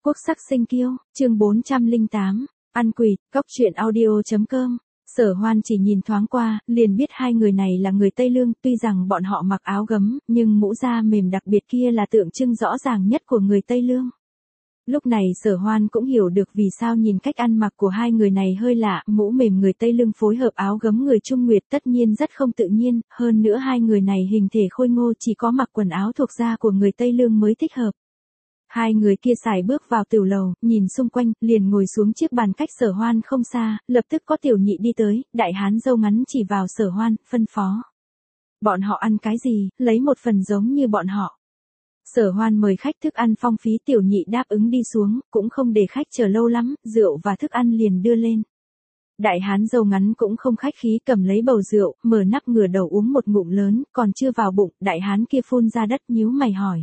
Quốc sắc sinh kiêu, chương 408, ăn quỵt, cóc truyện audio.com. Sở Hoan chỉ nhìn thoáng qua, liền biết hai người này là người Tây Lương, tuy rằng bọn họ mặc áo gấm, nhưng mũ da mềm đặc biệt kia là tượng trưng rõ ràng nhất của người Tây Lương. Lúc này Sở Hoan cũng hiểu được vì sao nhìn cách ăn mặc của hai người này hơi lạ, mũ mềm người Tây Lương phối hợp áo gấm người Trung Nguyệt tất nhiên rất không tự nhiên, hơn nữa hai người này hình thể khôi ngô chỉ có mặc quần áo thuộc da của người Tây Lương mới thích hợp. Hai người kia sải bước vào tiểu lầu, nhìn xung quanh, liền ngồi xuống chiếc bàn cách Sở Hoan không xa, lập tức có tiểu nhị đi tới, đại hán râu ngắn chỉ vào Sở Hoan, phân phó. Bọn họ ăn cái gì, lấy một phần giống như bọn họ. Sở Hoan mời khách thức ăn phong phí, tiểu nhị đáp ứng đi xuống, cũng không để khách chờ lâu lắm, rượu và thức ăn liền đưa lên. Đại hán râu ngắn cũng không khách khí cầm lấy bầu rượu, mở nắp ngửa đầu uống một ngụm lớn, còn chưa vào bụng, đại hán kia phun ra đất nhíu mày hỏi.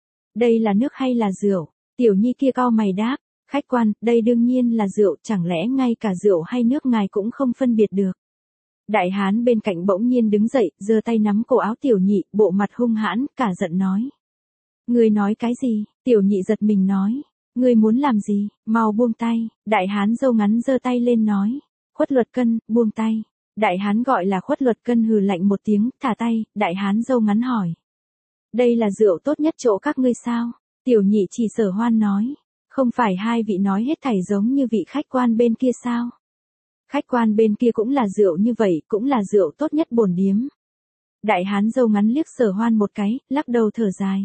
Đây là nước hay là rượu? Tiểu nhi kia cau mày đáp, khách quan, đây đương nhiên là rượu, chẳng lẽ ngay cả rượu hay nước ngài cũng không phân biệt được. Đại hán bên cạnh bỗng nhiên đứng dậy, giơ tay nắm cổ áo tiểu nhị, bộ mặt hung hãn, cả giận nói. Ngươi nói cái gì? Tiểu nhị giật mình nói. Ngươi muốn làm gì? Mau buông tay. Đại hán râu ngắn giơ tay lên nói. Khuất Luật Cân, buông tay. Đại hán gọi là Khuất Luật Cân hừ lạnh một tiếng, thả tay, đại hán râu ngắn hỏi. Đây là rượu tốt nhất chỗ các ngươi sao? Tiểu nhị chỉ Sở Hoan nói. Không phải hai vị nói hết thảy giống như vị khách quan bên kia sao? Khách quan bên kia cũng là rượu như vậy, cũng là rượu tốt nhất bổn điếm. Đại hán râu ngắn liếc Sở Hoan một cái, lắc đầu thở dài.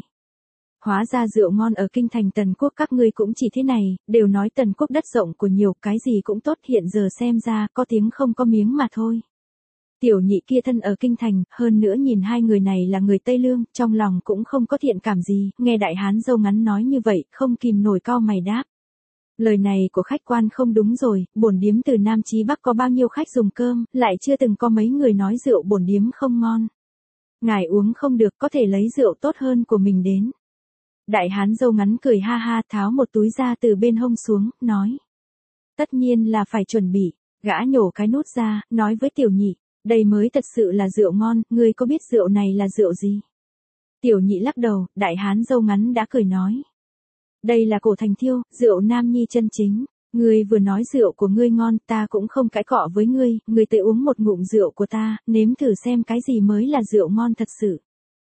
Hóa ra rượu ngon ở kinh thành Tần Quốc các ngươi cũng chỉ thế này, đều nói Tần Quốc đất rộng của nhiều, cái gì cũng tốt, hiện giờ xem ra có tiếng không có miếng mà thôi. Tiểu nhị kia thân ở kinh thành, hơn nữa nhìn hai người này là người Tây Lương, trong lòng cũng không có thiện cảm gì, nghe đại hán râu ngắn nói như vậy, không kìm nổi cau mày đáp. Lời này của khách quan không đúng rồi, bổn điếm từ Nam chí Bắc có bao nhiêu khách dùng cơm, lại chưa từng có mấy người nói rượu bổn điếm không ngon. Ngài uống không được, có thể lấy rượu tốt hơn của mình đến. Đại hán râu ngắn cười ha ha, tháo một túi ra từ bên hông xuống, nói. Tất nhiên là phải chuẩn bị, gã nhổ cái nút ra, nói với tiểu nhị, đây mới thật sự là rượu ngon, ngươi có biết rượu này là rượu gì? Tiểu nhị lắc đầu, đại hán râu ngắn đã cười nói. Đây là Cổ Thành Thiêu, rượu Nam Nhi chân chính, ngươi vừa nói rượu của ngươi ngon, ta cũng không cãi cọ với ngươi, ngươi tới uống một ngụm rượu của ta, nếm thử xem cái gì mới là rượu ngon thật sự.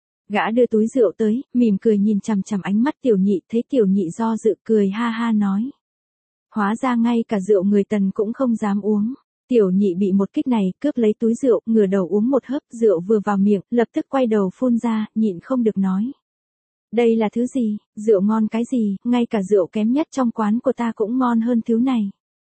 Gã đưa túi rượu tới, mỉm cười nhìn chằm chằm ánh mắt tiểu nhị, thấy tiểu nhị do dự cười ha ha nói. Hóa ra ngay cả rượu người Tần cũng không dám uống. Tiểu nhị bị một kích này, cướp lấy túi rượu, ngửa đầu uống một hớp, rượu vừa vào miệng, lập tức quay đầu phun ra, nhịn không được nói. Đây là thứ gì, rượu ngon cái gì, ngay cả rượu kém nhất trong quán của ta cũng ngon hơn thứ này.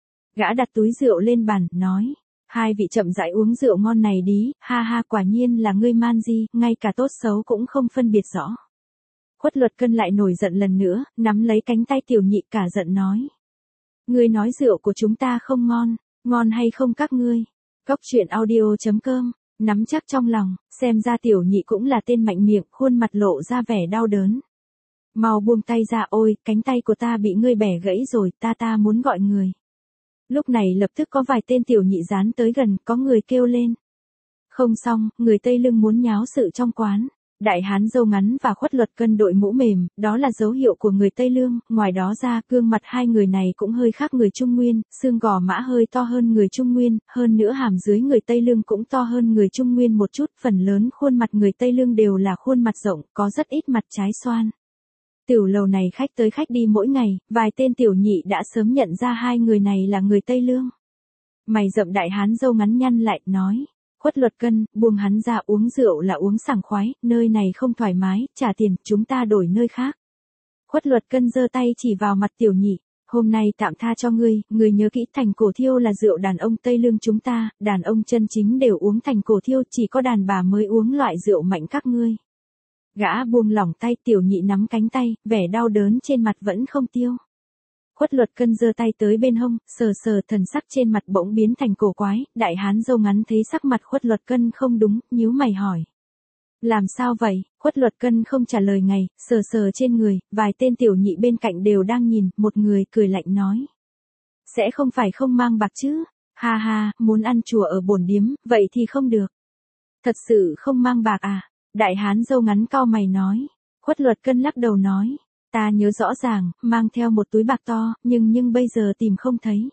Gã đặt túi rượu lên bàn, nói. Hai vị chậm rãi uống rượu ngon này đi, ha ha, quả nhiên là ngươi man di, ngay cả tốt xấu cũng không phân biệt rõ. Khuất Luật Cân lại nổi giận lần nữa, nắm lấy cánh tay tiểu nhị cả giận nói. Ngươi nói rượu của chúng ta không ngon, ngon hay không các ngươi? Cóc truyện audio.com, nắm chắc trong lòng, xem ra tiểu nhị cũng là tên mạnh miệng, khuôn mặt lộ ra vẻ đau đớn. Mau buông tay ra, ôi, cánh tay của ta bị ngươi bẻ gãy rồi, ta muốn gọi người. Lúc này lập tức có vài tên tiểu nhị dán tới gần, có người kêu lên. Không xong, người Tây Lương muốn nháo sự trong quán. Đại hán râu ngắn và Khuất Luật Cân đội mũ mềm, đó là dấu hiệu của người Tây Lương, ngoài đó ra, gương mặt hai người này cũng hơi khác người Trung Nguyên, xương gò má hơi to hơn người Trung Nguyên, hơn nữa hàm dưới người Tây Lương cũng to hơn người Trung Nguyên một chút, phần lớn khuôn mặt người Tây Lương đều là khuôn mặt rộng, có rất ít mặt trái xoan. Tiểu lầu này khách tới khách đi mỗi ngày, vài tên tiểu nhị đã sớm nhận ra hai người này là người Tây Lương. Mày rậm đại hán râu ngắn nhăn lại, nói. Khuất Luật Cân, buông hắn ra, uống rượu là uống sảng khoái, nơi này không thoải mái, trả tiền, chúng ta đổi nơi khác. Khuất Luật Cân giơ tay chỉ vào mặt tiểu nhị, hôm nay tạm tha cho ngươi, ngươi nhớ kỹ Thành Cổ Thiêu là rượu đàn ông Tây Lương chúng ta, đàn ông chân chính đều uống Thành Cổ Thiêu, chỉ có đàn bà mới uống loại rượu mạnh các ngươi. Gã buông lỏng tay, tiểu nhị nắm cánh tay, vẻ đau đớn trên mặt vẫn không tiêu. Khuất Luật Cân giơ tay tới bên hông, sờ sờ, thần sắc trên mặt bỗng biến thành cổ quái, đại hán râu ngắn thấy sắc mặt Khuất Luật Cân không đúng, nhíu mày hỏi. Làm sao vậy? Khuất Luật Cân không trả lời ngay, sờ sờ trên người, vài tên tiểu nhị bên cạnh đều đang nhìn, một người cười lạnh nói. Sẽ không phải không mang bạc chứ? Ha ha, muốn ăn chùa ở bổn điếm, vậy thì không được. Thật sự không mang bạc à? Đại hán râu ngắn cau mày nói. Khuất Luật Cân lắc đầu nói. Ta nhớ rõ ràng, mang theo một túi bạc to, nhưng bây giờ tìm không thấy.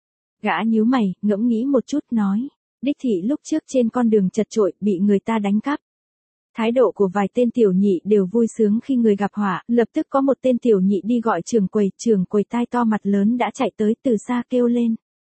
Gã nhíu mày, ngẫm nghĩ một chút nói. Đích thị lúc trước trên con đường chật chội, bị người ta đánh cắp. Thái độ của vài tên tiểu nhị đều vui sướng khi người gặp họa, lập tức có một tên tiểu nhị đi gọi trưởng quầy tai to mặt lớn đã chạy tới từ xa kêu lên.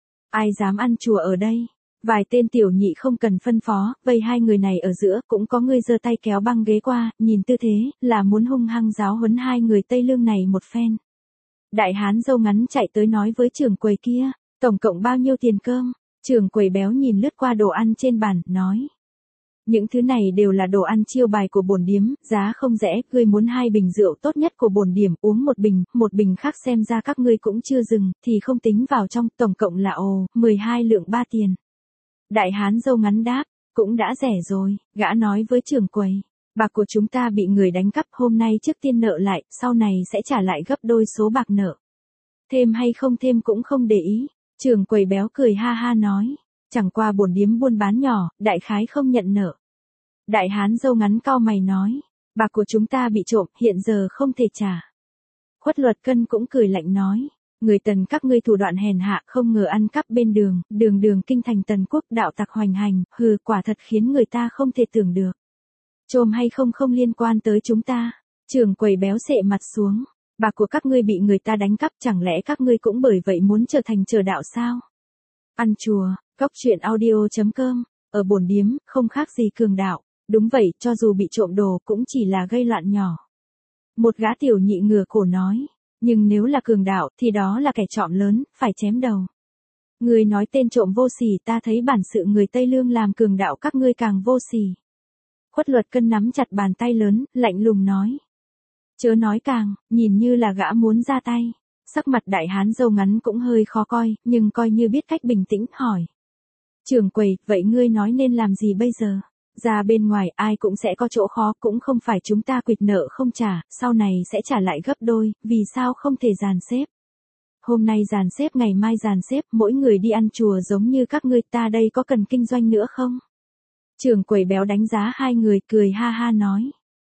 Ai dám ăn chùa ở đây? Vài tên tiểu nhị không cần phân phó, vây hai người này ở giữa, cũng có người giơ tay kéo băng ghế qua, nhìn tư thế, là muốn hung hăng giáo huấn hai người Tây Lương này một phen. Đại hán râu ngắn chạy tới nói với trưởng quầy kia, tổng cộng bao nhiêu tiền cơm? Trưởng quầy béo nhìn lướt qua đồ ăn trên bàn, nói. Những thứ này đều là đồ ăn chiêu bài của bổn điếm, giá không rẻ, ngươi muốn 2 bình rượu tốt nhất của bổn điểm, uống một bình khác xem ra các ngươi cũng chưa dừng, thì không tính vào trong, tổng cộng là 12 lượng 3 tiền. Đại hán râu ngắn đáp, cũng đã rẻ rồi, gã nói với trưởng quầy. Bạc của chúng ta bị người đánh cắp, hôm nay trước tiên nợ lại, sau này sẽ trả lại gấp đôi số bạc nợ. Thêm hay không thêm cũng không để ý. Trưởng quầy béo cười ha ha nói. Chẳng qua bổn điếm buôn bán nhỏ, đại khái không nhận nợ. Đại hán râu ngắn cau mày nói. Bạc của chúng ta bị trộm, hiện giờ không thể trả. Khuất Luật Cân cũng cười lạnh nói. Người Tần các ngươi thủ đoạn hèn hạ, không ngờ ăn cắp bên đường, đường kinh thành Tần quốc đạo tặc hoành hành, quả thật khiến người ta không thể tưởng được. Trộm hay không liên quan tới chúng ta. Trưởng quầy béo xệ mặt xuống. Bạc của các ngươi bị người ta đánh cắp, chẳng lẽ các ngươi cũng bởi vậy muốn trở thành trờ đạo sao? Ăn chùa, Cóc Truyện Audio.com, ở bổn điếm, không khác gì cường đạo. Đúng vậy, cho dù bị trộm đồ cũng chỉ là gây loạn nhỏ. Một gã tiểu nhị ngửa cổ nói. Nhưng nếu là cường đạo thì đó là kẻ trộm lớn, phải chém đầu. Người nói tên trộm vô sỉ, ta thấy bản sự người Tây Lương làm cường đạo các ngươi càng vô sỉ. Khuất Luật Cân nắm chặt bàn tay lớn, lạnh lùng nói. Chớ nói càng, nhìn như là gã muốn ra tay. Sắc mặt đại hán râu ngắn cũng hơi khó coi, nhưng coi như biết cách bình tĩnh, hỏi. Trưởng quầy, vậy ngươi nói nên làm gì bây giờ? Ra bên ngoài ai cũng sẽ có chỗ khó, cũng không phải chúng ta quỵt nợ không trả, sau này sẽ trả lại gấp đôi, vì sao không thể dàn xếp? Hôm nay dàn xếp ngày mai dàn xếp, mỗi người đi ăn chùa giống như các ngươi, ta đây có cần kinh doanh nữa không? Trưởng quầy béo đánh giá hai người, cười ha ha nói.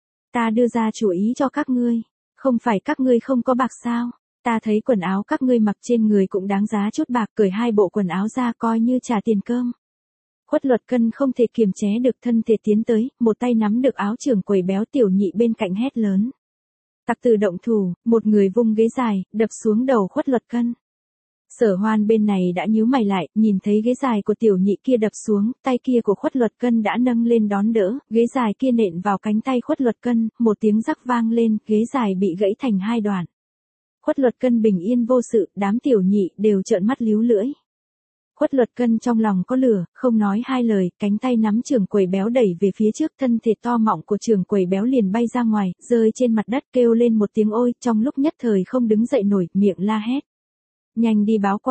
Ta đưa ra chủ ý cho các ngươi, không phải các ngươi không có bạc sao? Ta thấy quần áo các ngươi mặc trên người cũng đáng giá chút bạc, cởi 2 bộ quần áo ra coi như trả tiền cơm. Khuất Luật Cân không thể kiềm chế được thân thể tiến tới, một tay nắm được áo trưởng quầy béo tiểu nhị bên cạnh hét lớn. Tặc tử động thủ, một người vung ghế dài, đập xuống đầu Khuất Luật Cân. Sở Hoan bên này đã nhíu mày lại, nhìn thấy ghế dài của tiểu nhị kia đập xuống, tay kia của Khuất Luật Cân đã nâng lên đón đỡ, ghế dài kia nện vào cánh tay Khuất Luật Cân, một tiếng rắc vang lên, ghế dài bị gãy thành 2 đoạn. Khuất Luật Cân bình yên vô sự, đám tiểu nhị đều trợn mắt líu lưỡi. Khuất Luật Cân trong lòng có lửa, không nói hai lời, cánh tay nắm trưởng quầy béo đẩy về phía trước, thân thể to mọng của trưởng quầy béo liền bay ra ngoài, rơi trên mặt đất, kêu lên một tiếng ôi, trong lúc nhất thời không đứng dậy nổi, miệng la hét. Nhanh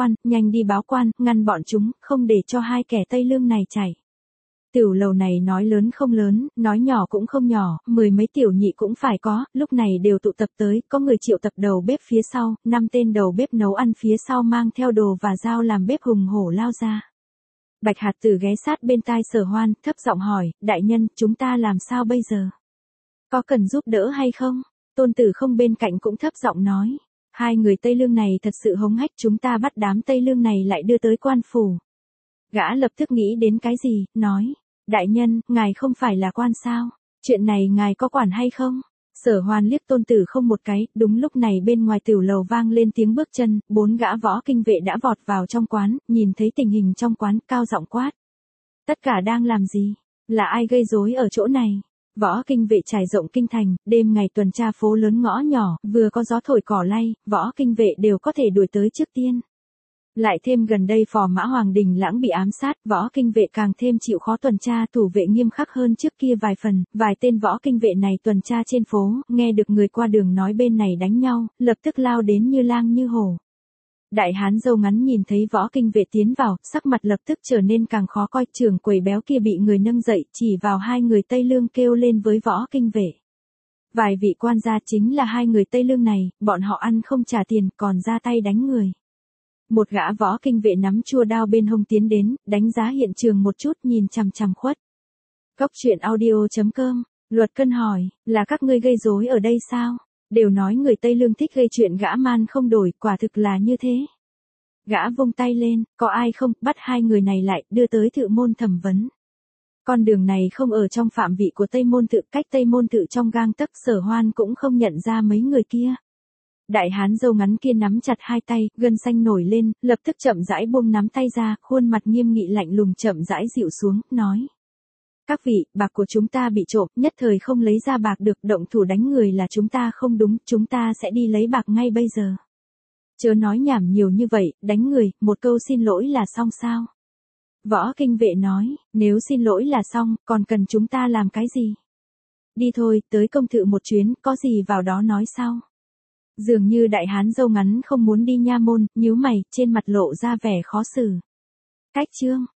đi báo quan, ngăn bọn chúng, không để cho hai kẻ Tây Lương này chạy. Tiểu lầu này nói lớn không lớn, nói nhỏ cũng không nhỏ, 10 mấy tiểu nhị cũng phải có, lúc này đều tụ tập tới, có người triệu tập đầu bếp phía sau, 5 tên đầu bếp nấu ăn phía sau mang theo đồ và dao làm bếp hùng hổ lao ra. Bạch Hạt Tử ghé sát bên tai Sở Hoan, thấp giọng hỏi, đại nhân, chúng ta làm sao bây giờ? Có cần giúp đỡ hay không? Tôn Tử Không bên cạnh cũng thấp giọng nói, hai người Tây Lương này thật sự hống hách, chúng ta bắt đám Tây Lương này lại đưa tới quan phủ. Gã lập tức nghĩ đến cái gì, nói, đại nhân, ngài không phải là quan sao? Chuyện này ngài có quản hay không? Sở Hoan liếc Tôn Tử Không một cái, đúng lúc này bên ngoài tiểu lầu vang lên tiếng bước chân, 4 gã võ kinh vệ đã vọt vào trong quán, nhìn thấy tình hình trong quán, cao giọng quát. Tất cả đang làm gì? Là ai gây rối ở chỗ này? Võ kinh vệ trải rộng kinh thành, đêm ngày tuần tra phố lớn ngõ nhỏ, vừa có gió thổi cỏ lay, võ kinh vệ đều có thể đuổi tới trước tiên. Lại thêm gần đây Phò Mã Hoàng Đình Lãng bị ám sát, võ kinh vệ càng thêm chịu khó tuần tra, thủ vệ nghiêm khắc hơn trước kia vài phần, vài tên võ kinh vệ này tuần tra trên phố, nghe được người qua đường nói bên này đánh nhau, lập tức lao đến như lang như hổ. Đại hán râu ngắn nhìn thấy võ kinh vệ tiến vào, sắc mặt lập tức trở nên càng khó coi, trưởng quầy béo kia bị người nâng dậy, chỉ vào hai người Tây Lương kêu lên với võ kinh vệ. Vài vị quan gia chính là hai người Tây Lương này, bọn họ ăn không trả tiền, còn ra tay đánh người. Một gã võ kinh vệ nắm chua đao bên hông tiến đến, đánh giá hiện trường một chút, nhìn chằm chằm Khuất. Cóc Truyện Audio.com, Luật Cân hỏi, là các ngươi gây rối ở đây sao? Đều nói người Tây Lương thích gây chuyện gã man không đổi, quả thực là như thế. Gã vung tay lên, có ai không, bắt hai người này lại, đưa tới Thự Môn thẩm vấn. Con đường này không ở trong phạm vị của Tây Môn Tự, cách Tây Môn Tự trong gang tấc, Sở Hoan cũng không nhận ra mấy người kia. Đại hán râu ngắn kia nắm chặt hai tay, gân xanh nổi lên, lập tức chậm rãi buông nắm tay ra, khuôn mặt nghiêm nghị lạnh lùng chậm rãi dịu xuống, nói. Các vị, bạc của chúng ta bị trộm, nhất thời không lấy ra bạc được, động thủ đánh người là chúng ta không đúng, chúng ta sẽ đi lấy bạc ngay bây giờ. Chớ nói nhảm nhiều như vậy, đánh người, một câu xin lỗi là xong sao? Võ Kinh Vệ nói, nếu xin lỗi là xong, còn cần chúng ta làm cái gì? Đi thôi, tới công thự một chuyến, có gì vào đó nói sau. Dường như đại hán râu ngắn không muốn đi nha môn, nhíu mày, trên mặt lộ ra vẻ khó xử. Cách chương